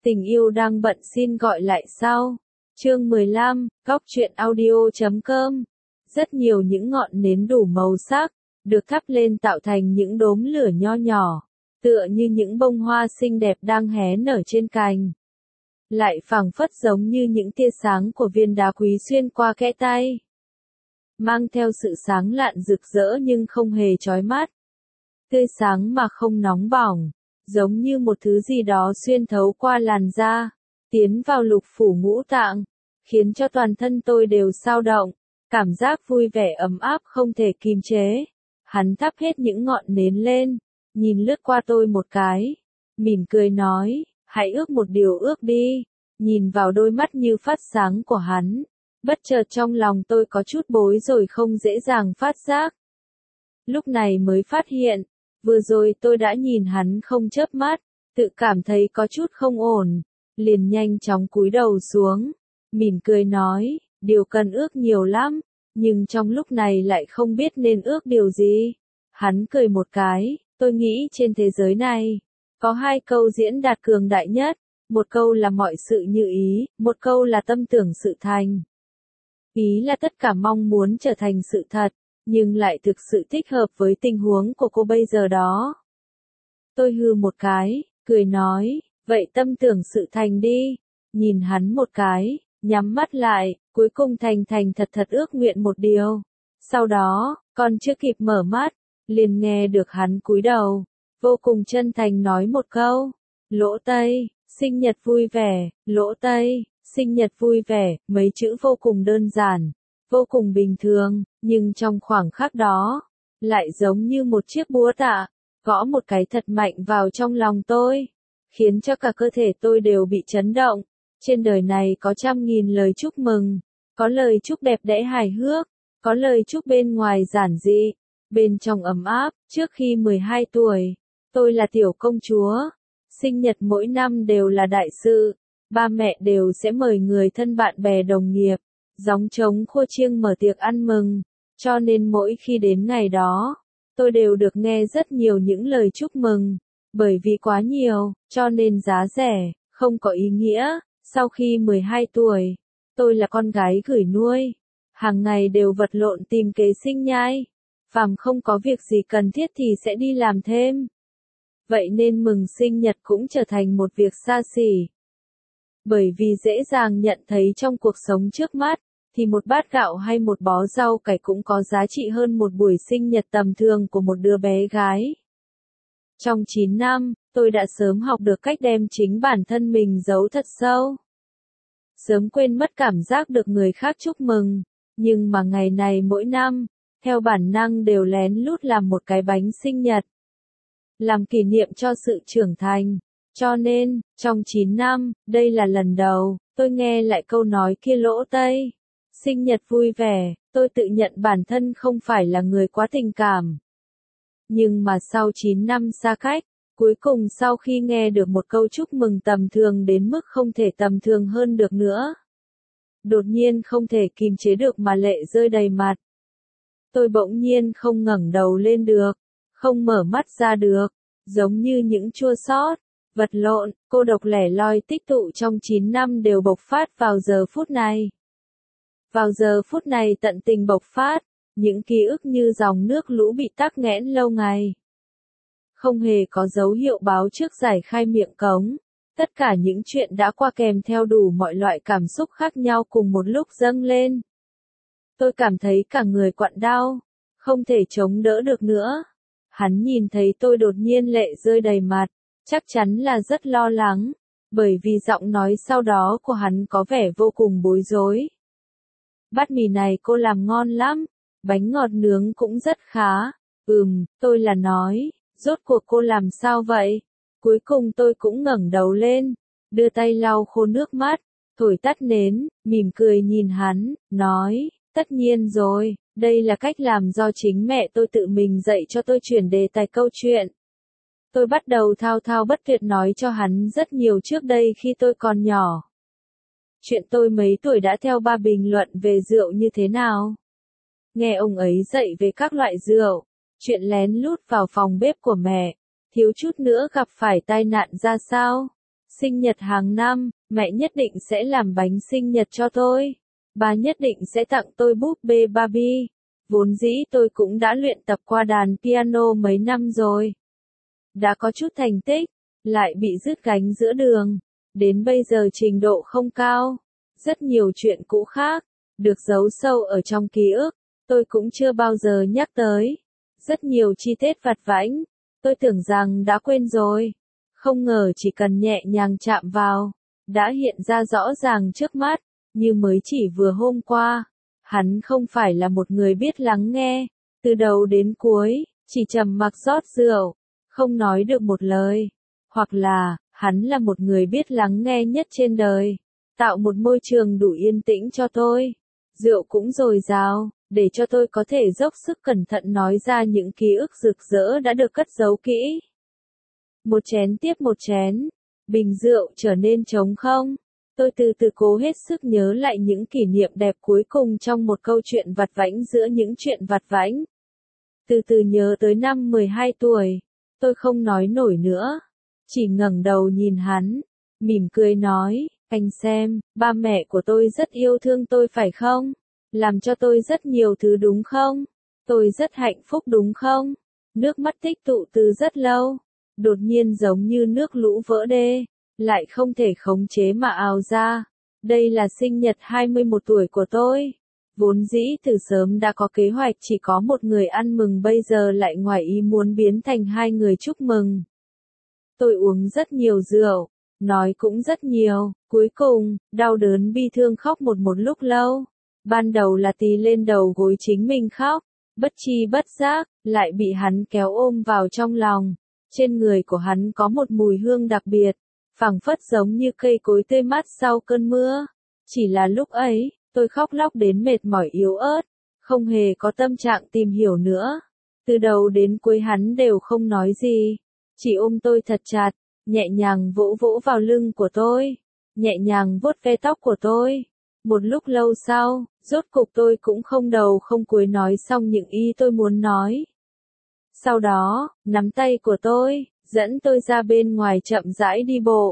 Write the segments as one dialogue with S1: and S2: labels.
S1: Tình yêu đang bận xin gọi lại sau. Chương 15, Góc truyện audio.com. Rất nhiều những ngọn nến đủ màu sắc, được thắp lên tạo thành những đốm lửa nho nhỏ, tựa như những bông hoa xinh đẹp đang hé nở trên cành. Lại phảng phất giống như những tia sáng của viên đá quý xuyên qua kẽ tay. Mang theo sự sáng lạn rực rỡ nhưng không hề chói mắt. Tươi sáng mà không nóng bỏng, giống như một thứ gì đó xuyên thấu qua làn da, tiến vào lục phủ ngũ tạng, khiến cho toàn thân tôi đều xao động, cảm giác vui vẻ ấm áp không thể kìm chế. Hắn thắp hết những ngọn nến lên, nhìn lướt qua tôi một cái, mỉm cười nói, hãy ước một điều ước đi. Nhìn vào đôi mắt như phát sáng của hắn, bất chợt trong lòng tôi có chút bối rồi không dễ dàng phát giác. Lúc này mới phát hiện, vừa rồi tôi đã nhìn hắn không chớp mắt, tự cảm thấy có chút không ổn, liền nhanh chóng cúi đầu xuống, mỉm cười nói, điều cần ước nhiều lắm, nhưng trong lúc này lại không biết nên ước điều gì. Hắn cười một cái, tôi nghĩ trên thế giới này, có hai câu diễn đạt cường đại nhất, một câu là mọi sự như ý, một câu là tâm tưởng sự thành. Ý là tất cả mong muốn trở thành sự thật, nhưng lại thực sự thích hợp với tình huống của cô bây giờ đó. Tôi hừ một cái, cười nói, vậy tâm tưởng sự thành đi. Nhìn hắn một cái, nhắm mắt lại, cuối cùng thành thật ước nguyện một điều. Sau đó, còn chưa kịp mở mắt, liền nghe được hắn cúi đầu, vô cùng chân thành nói một câu, Lỗ Tây, sinh nhật vui vẻ, Lỗ Tây, sinh nhật vui vẻ, mấy chữ vô cùng đơn giản, vô cùng bình thường, nhưng trong khoảng khắc đó, lại giống như một chiếc búa tạ, gõ một cái thật mạnh vào trong lòng tôi, khiến cho cả cơ thể tôi đều bị chấn động. Trên đời này có trăm nghìn lời chúc mừng, có lời chúc đẹp đẽ hài hước, có lời chúc bên ngoài giản dị, bên trong ấm áp. Trước khi 12 tuổi, tôi là tiểu công chúa, sinh nhật mỗi năm đều là đại sự, ba mẹ đều sẽ mời người thân bạn bè đồng nghiệp, gióng trống khua chiêng mở tiệc ăn mừng, cho nên mỗi khi đến ngày đó, tôi đều được nghe rất nhiều những lời chúc mừng, bởi vì quá nhiều, cho nên giá rẻ, không có ý nghĩa. Sau khi 12 tuổi, tôi là con gái gửi nuôi, hàng ngày đều vật lộn tìm kế sinh nhai, phàm không có việc gì cần thiết thì sẽ đi làm thêm. Vậy nên mừng sinh nhật cũng trở thành một việc xa xỉ. Bởi vì dễ dàng nhận thấy trong cuộc sống trước mắt, thì một bát gạo hay một bó rau cải cũng có giá trị hơn một buổi sinh nhật tầm thường của một đứa bé gái. Trong 9 năm, tôi đã sớm học được cách đem chính bản thân mình giấu thật sâu. Sớm quên mất cảm giác được người khác chúc mừng, nhưng mà ngày này mỗi năm, theo bản năng đều lén lút làm một cái bánh sinh nhật. Làm kỷ niệm cho sự trưởng thành. Cho nên, trong 9 năm, đây là lần đầu, tôi nghe lại câu nói kia Lỗ Tây. Sinh nhật vui vẻ, tôi tự nhận bản thân không phải là người quá tình cảm. Nhưng mà sau 9 năm xa cách, cuối cùng sau khi nghe được một câu chúc mừng tầm thường đến mức không thể tầm thường hơn được nữa, đột nhiên không thể kìm chế được mà lệ rơi đầy mặt. Tôi bỗng nhiên không ngẩng đầu lên được, không mở mắt ra được, giống như những chua xót, vật lộn, cô độc lẻ loi tích tụ trong 9 năm đều bộc phát vào giờ phút này. Vào giờ phút này tận tình bộc phát, những ký ức như dòng nước lũ bị tắc nghẽn lâu ngày. Không hề có dấu hiệu báo trước giải khai miệng cống, tất cả những chuyện đã qua kèm theo đủ mọi loại cảm xúc khác nhau cùng một lúc dâng lên. Tôi cảm thấy cả người quặn đau, không thể chống đỡ được nữa. Hắn nhìn thấy tôi đột nhiên lệ rơi đầy mặt, chắc chắn là rất lo lắng, bởi vì giọng nói sau đó của hắn có vẻ vô cùng bối rối. Bát mì này cô làm ngon lắm, bánh ngọt nướng cũng rất khá. Tôi là nói, rốt cuộc cô làm sao vậy? Cuối cùng tôi cũng ngẩng đầu lên, đưa tay lau khô nước mắt, thổi tắt nến, mỉm cười nhìn hắn, nói, tất nhiên rồi, đây là cách làm do chính mẹ tôi tự mình dạy cho tôi, chuyển đề tài câu chuyện. Tôi bắt đầu thao thao bất tuyệt nói cho hắn rất nhiều trước đây khi tôi còn nhỏ. Chuyện tôi mấy tuổi đã theo ba bình luận về rượu như thế nào. Nghe ông ấy dạy về các loại rượu, chuyện lén lút vào phòng bếp của mẹ, thiếu chút nữa gặp phải tai nạn ra sao. Sinh nhật hàng năm, mẹ nhất định sẽ làm bánh sinh nhật cho tôi. Ba nhất định sẽ tặng tôi búp bê Barbie. Vốn dĩ tôi cũng đã luyện tập qua đàn piano mấy năm rồi. Đã có chút thành tích, lại bị dứt gánh giữa đường. Đến bây giờ trình độ không cao. Rất nhiều chuyện cũ khác, được giấu sâu ở trong ký ức, tôi cũng chưa bao giờ nhắc tới. Rất nhiều chi tiết vặt vãnh, tôi tưởng rằng đã quên rồi. Không ngờ chỉ cần nhẹ nhàng chạm vào, đã hiện ra rõ ràng trước mắt, như mới chỉ vừa hôm qua. Hắn không phải là một người biết lắng nghe, từ đầu đến cuối, chỉ trầm mặc rót rượu, không nói được một lời. Hoặc là, hắn là một người biết lắng nghe nhất trên đời, tạo một môi trường đủ yên tĩnh cho tôi. Rượu cũng dồi dào, để cho tôi có thể dốc sức cẩn thận nói ra những ký ức rực rỡ đã được cất giấu kỹ. Một chén tiếp một chén, bình rượu trở nên trống không. Tôi từ từ cố hết sức nhớ lại những kỷ niệm đẹp cuối cùng trong một câu chuyện vặt vãnh giữa những chuyện vặt vãnh. Từ từ nhớ tới năm 12 tuổi, tôi không nói nổi nữa, chỉ ngẩng đầu nhìn hắn, mỉm cười nói, anh xem, ba mẹ của tôi rất yêu thương tôi phải không? Làm cho tôi rất nhiều thứ đúng không? Tôi rất hạnh phúc đúng không? Nước mắt tích tụ từ rất lâu, đột nhiên giống như nước lũ vỡ đê, lại không thể khống chế mà ào ra. Đây là sinh nhật 21 tuổi của tôi. Vốn dĩ từ sớm đã có kế hoạch chỉ có một người ăn mừng, bây giờ lại ngoài ý muốn biến thành hai người chúc mừng. Tôi uống rất nhiều rượu, nói cũng rất nhiều, cuối cùng, đau đớn bi thương khóc một lúc lâu. Ban đầu là tì lên đầu gối chính mình khóc, bất chi bất giác, lại bị hắn kéo ôm vào trong lòng. Trên người của hắn có một mùi hương đặc biệt, phảng phất giống như cây cối tươi mát sau cơn mưa. Chỉ là lúc ấy, tôi khóc lóc đến mệt mỏi yếu ớt, không hề có tâm trạng tìm hiểu nữa. Từ đầu đến cuối hắn đều không nói gì, chỉ ôm tôi thật chặt, nhẹ nhàng vỗ vỗ vào lưng của tôi, nhẹ nhàng vuốt ve tóc của tôi. Một lúc lâu sau, rốt cục tôi cũng không đầu không cuối nói xong những ý tôi muốn nói. Sau đó, nắm tay của tôi, dẫn tôi ra bên ngoài chậm rãi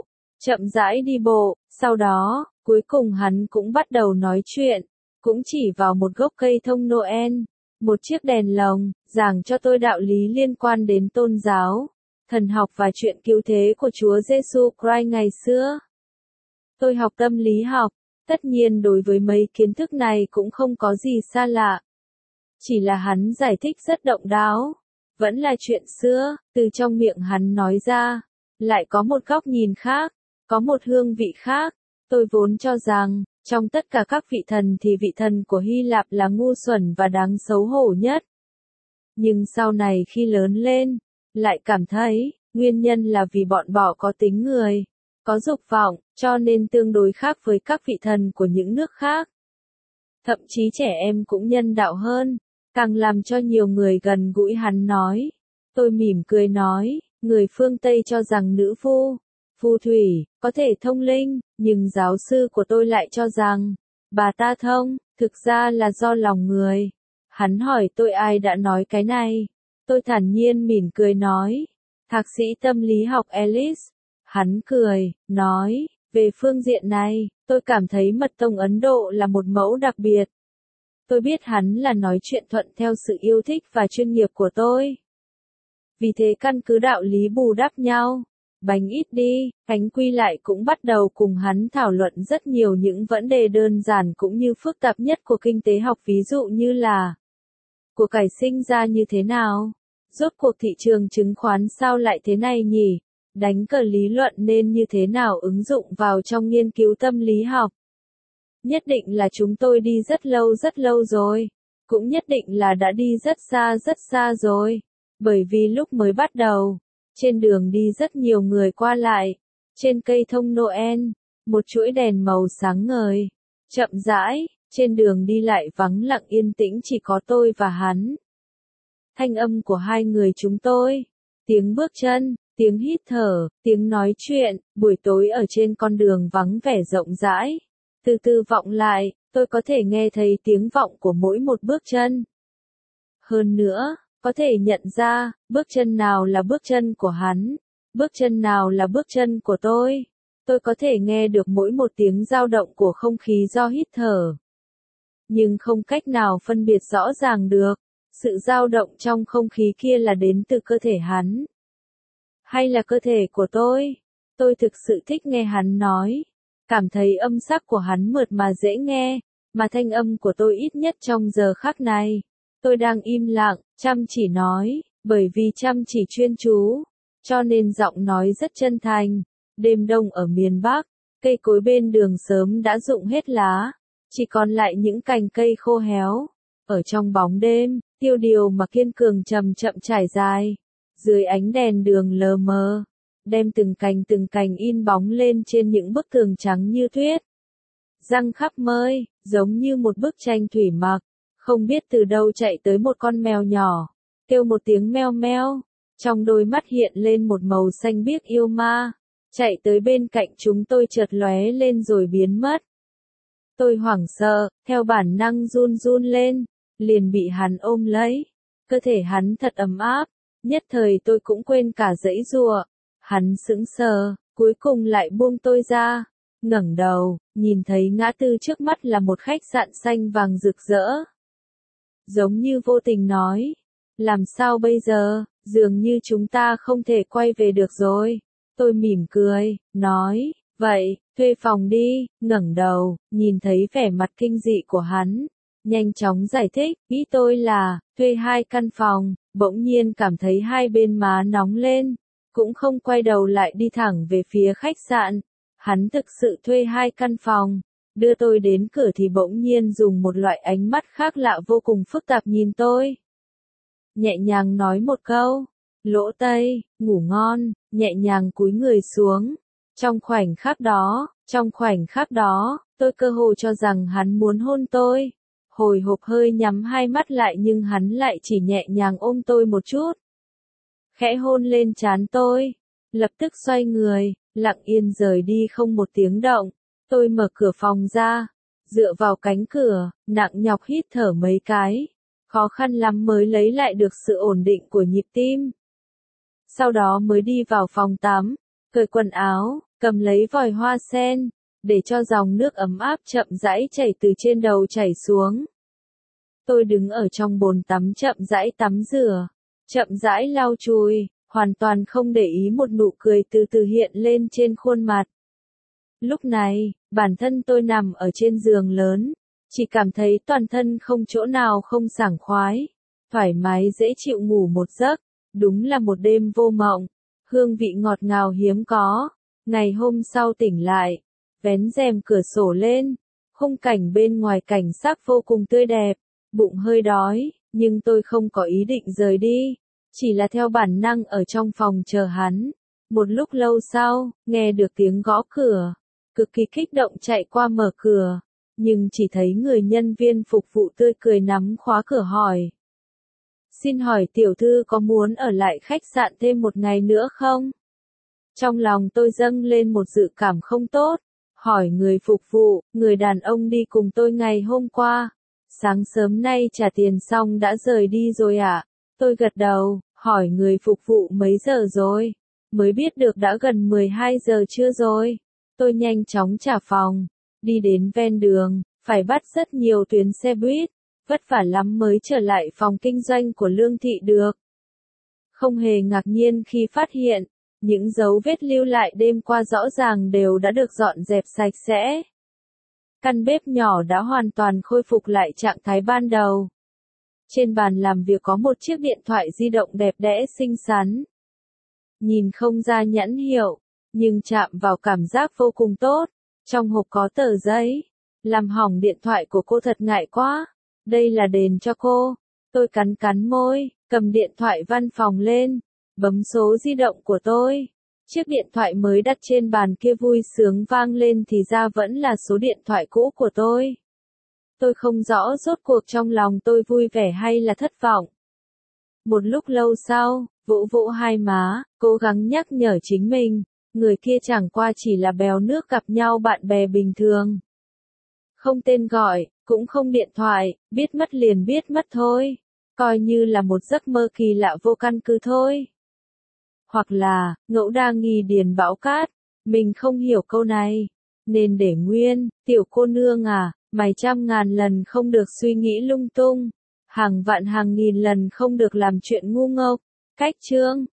S1: đi bộ, sau đó, cuối cùng hắn cũng bắt đầu nói chuyện, cũng chỉ vào một gốc cây thông Noel, một chiếc đèn lồng, giảng cho tôi đạo lý liên quan đến tôn giáo, thần học và chuyện cứu thế của Chúa Giêsu Christ ngày xưa. Tôi học tâm lý học, tất nhiên đối với mấy kiến thức này cũng không có gì xa lạ. Chỉ là hắn giải thích rất độc đáo, vẫn là chuyện xưa, từ trong miệng hắn nói ra, lại có một góc nhìn khác, có một hương vị khác. Tôi vốn cho rằng, trong tất cả các vị thần thì vị thần của Hy Lạp là ngu xuẩn và đáng xấu hổ nhất. Nhưng sau này khi lớn lên, lại cảm thấy, nguyên nhân là vì bọn họ có tính người, có dục vọng, cho nên tương đối khác với các vị thần của những nước khác. Thậm chí trẻ em cũng nhân đạo hơn, càng làm cho nhiều người gần gũi hắn nói. Tôi mỉm cười nói, người phương Tây cho rằng nữ phù thủy, có thể thông linh, nhưng giáo sư của tôi lại cho rằng, bà ta thông, thực ra là do lòng người. Hắn hỏi tôi ai đã nói cái này. Tôi thản nhiên mỉm cười nói, thạc sĩ tâm lý học Alice. Hắn cười, nói, về phương diện này, tôi cảm thấy mật tông Ấn Độ là một mẫu đặc biệt. Tôi biết hắn là nói chuyện thuận theo sự yêu thích và chuyên nghiệp của tôi. Vì thế căn cứ đạo lý bù đắp nhau, bánh ít đi, Khánh Quy lại cũng bắt đầu cùng hắn thảo luận rất nhiều những vấn đề đơn giản cũng như phức tạp nhất của kinh tế học, ví dụ như là của cải sinh ra như thế nào? Rốt cuộc thị trường chứng khoán sao lại thế này nhỉ? Đánh cờ lý luận nên như thế nào ứng dụng vào trong nghiên cứu tâm lý học? Nhất định là chúng tôi đi rất lâu rồi. Cũng nhất định là đã đi rất xa rồi. Bởi vì lúc mới bắt đầu, trên đường đi rất nhiều người qua lại. Trên cây thông Noel, một chuỗi đèn màu sáng ngời. Chậm rãi, trên đường đi lại vắng lặng yên tĩnh, chỉ có tôi và hắn. Thanh âm của hai người chúng tôi, tiếng bước chân, tiếng hít thở, tiếng nói chuyện, buổi tối ở trên con đường vắng vẻ rộng rãi. Từ từ vọng lại, tôi có thể nghe thấy tiếng vọng của mỗi một bước chân. Hơn nữa, có thể nhận ra, bước chân nào là bước chân của hắn, bước chân nào là bước chân của tôi. Tôi có thể nghe được mỗi một tiếng dao động của không khí do hít thở. Nhưng không cách nào phân biệt rõ ràng được, sự dao động trong không khí kia là đến từ cơ thể hắn, hay là cơ thể của tôi. Tôi thực sự thích nghe hắn nói, cảm thấy âm sắc của hắn mượt mà dễ nghe, mà thanh âm của tôi ít nhất trong giờ khắc này. Tôi đang im lặng, chăm chỉ nói, bởi vì chăm chỉ chuyên chú, cho nên giọng nói rất chân thành. Đêm đông ở miền Bắc, cây cối bên đường sớm đã rụng hết lá, chỉ còn lại những cành cây khô héo. Ở trong bóng đêm, tiêu điều mà kiên cường chậm chậm trải dài, dưới ánh đèn đường lờ mờ, đem từng cành in bóng lên trên những bức tường trắng như tuyết. Răng khắp mơi, giống như một bức tranh thủy mặc, không biết từ đâu chạy tới một con mèo nhỏ, kêu một tiếng meo meo, trong đôi mắt hiện lên một màu xanh biếc yêu ma, chạy tới bên cạnh chúng tôi chợt lóe lên rồi biến mất. Tôi hoảng sợ, theo bản năng run run lên, liền bị hắn ôm lấy. Cơ thể hắn thật ấm áp, nhất thời tôi cũng quên cả giãy giụa. Hắn sững sờ, cuối cùng lại buông tôi ra, ngẩng đầu, nhìn thấy ngã tư trước mắt là một khách sạn xanh vàng rực rỡ. Giống như vô tình nói, làm sao bây giờ, dường như chúng ta không thể quay về được rồi. Tôi mỉm cười, nói, vậy, thuê phòng đi, ngẩng đầu, nhìn thấy vẻ mặt kinh dị của hắn, nhanh chóng giải thích, ý tôi là, thuê 2 căn phòng, bỗng nhiên cảm thấy hai bên má nóng lên, cũng không quay đầu lại đi thẳng về phía khách sạn. Hắn thực sự thuê 2 căn phòng, đưa tôi đến cửa thì bỗng nhiên dùng một loại ánh mắt khác lạ vô cùng phức tạp nhìn tôi. Nhẹ nhàng nói một câu, lỗ tây, ngủ ngon, nhẹ nhàng cúi người xuống. Trong khoảnh khắc đó, tôi cơ hồ cho rằng hắn muốn hôn tôi. Hồi hộp hơi nhắm hai mắt lại nhưng hắn lại chỉ nhẹ nhàng ôm tôi một chút. Khẽ hôn lên trán tôi, lập tức xoay người, lặng yên rời đi không một tiếng động. Tôi mở cửa phòng ra, dựa vào cánh cửa, nặng nhọc hít thở mấy cái. Khó khăn lắm mới lấy lại được sự ổn định của nhịp tim. Sau đó mới đi vào phòng tắm, cởi quần áo, cầm lấy vòi hoa sen, để cho dòng nước ấm áp chậm rãi chảy từ trên đầu chảy xuống. Tôi đứng ở trong bồn tắm chậm rãi tắm rửa, chậm rãi lau chùi, hoàn toàn không để ý một nụ cười từ từ hiện lên trên khuôn mặt. Lúc này, bản thân tôi nằm ở trên giường lớn, chỉ cảm thấy toàn thân không chỗ nào không sảng khoái, thoải mái dễ chịu ngủ một giấc, đúng là một đêm vô mộng, hương vị ngọt ngào hiếm có. Ngày hôm sau tỉnh lại, vén rèm cửa sổ lên, khung cảnh bên ngoài cảnh sắc vô cùng tươi đẹp, bụng hơi đói, nhưng tôi không có ý định rời đi, chỉ là theo bản năng ở trong phòng chờ hắn. Một lúc lâu sau, nghe được tiếng gõ cửa, cực kỳ kích động chạy qua mở cửa, nhưng chỉ thấy người nhân viên phục vụ tươi cười nắm khóa cửa hỏi. Xin hỏi tiểu thư có muốn ở lại khách sạn thêm một ngày nữa không? Trong lòng tôi dâng lên một dự cảm không tốt, hỏi người phục vụ, người đàn ông đi cùng tôi ngày hôm qua, sáng sớm nay trả tiền xong đã rời đi rồi ạ. Tôi gật đầu, hỏi người phục vụ mấy giờ rồi, mới biết được đã gần 12 giờ trưa rồi. Tôi nhanh chóng trả phòng, đi đến ven đường, phải bắt rất nhiều tuyến xe buýt, vất vả lắm mới trở lại phòng kinh doanh của Lương Thị được. Không hề ngạc nhiên khi phát hiện, những dấu vết lưu lại đêm qua rõ ràng đều đã được dọn dẹp sạch sẽ. Căn bếp nhỏ đã hoàn toàn khôi phục lại trạng thái ban đầu. Trên bàn làm việc có một chiếc điện thoại di động đẹp đẽ xinh xắn. Nhìn không ra nhãn hiệu, nhưng chạm vào cảm giác vô cùng tốt. Trong hộp có tờ giấy. Làm hỏng điện thoại của cô thật ngại quá. Đây là đền cho cô. Tôi cắn cắn môi, cầm điện thoại văn phòng lên, bấm số di động của tôi. Chiếc điện thoại mới đặt trên bàn kia vui sướng vang lên thì ra vẫn là số điện thoại cũ của tôi. Tôi không rõ rốt cuộc trong lòng tôi vui vẻ hay là thất vọng. Một lúc lâu sau, vỗ vỗ hai má, cố gắng nhắc nhở chính mình, người kia chẳng qua chỉ là bèo nước gặp nhau bạn bè bình thường. Không tên gọi, cũng không điện thoại, biết mất liền biết mất thôi. Coi như là một giấc mơ kỳ lạ vô căn cứ thôi. Hoặc là, ngẫu đa nghi điền bão cát, Mình không hiểu câu này. Nên để nguyên, tiểu cô nương à, mày trăm ngàn lần không được suy nghĩ lung tung. Hàng vạn hàng nghìn lần không được làm chuyện ngu ngốc. Cách chương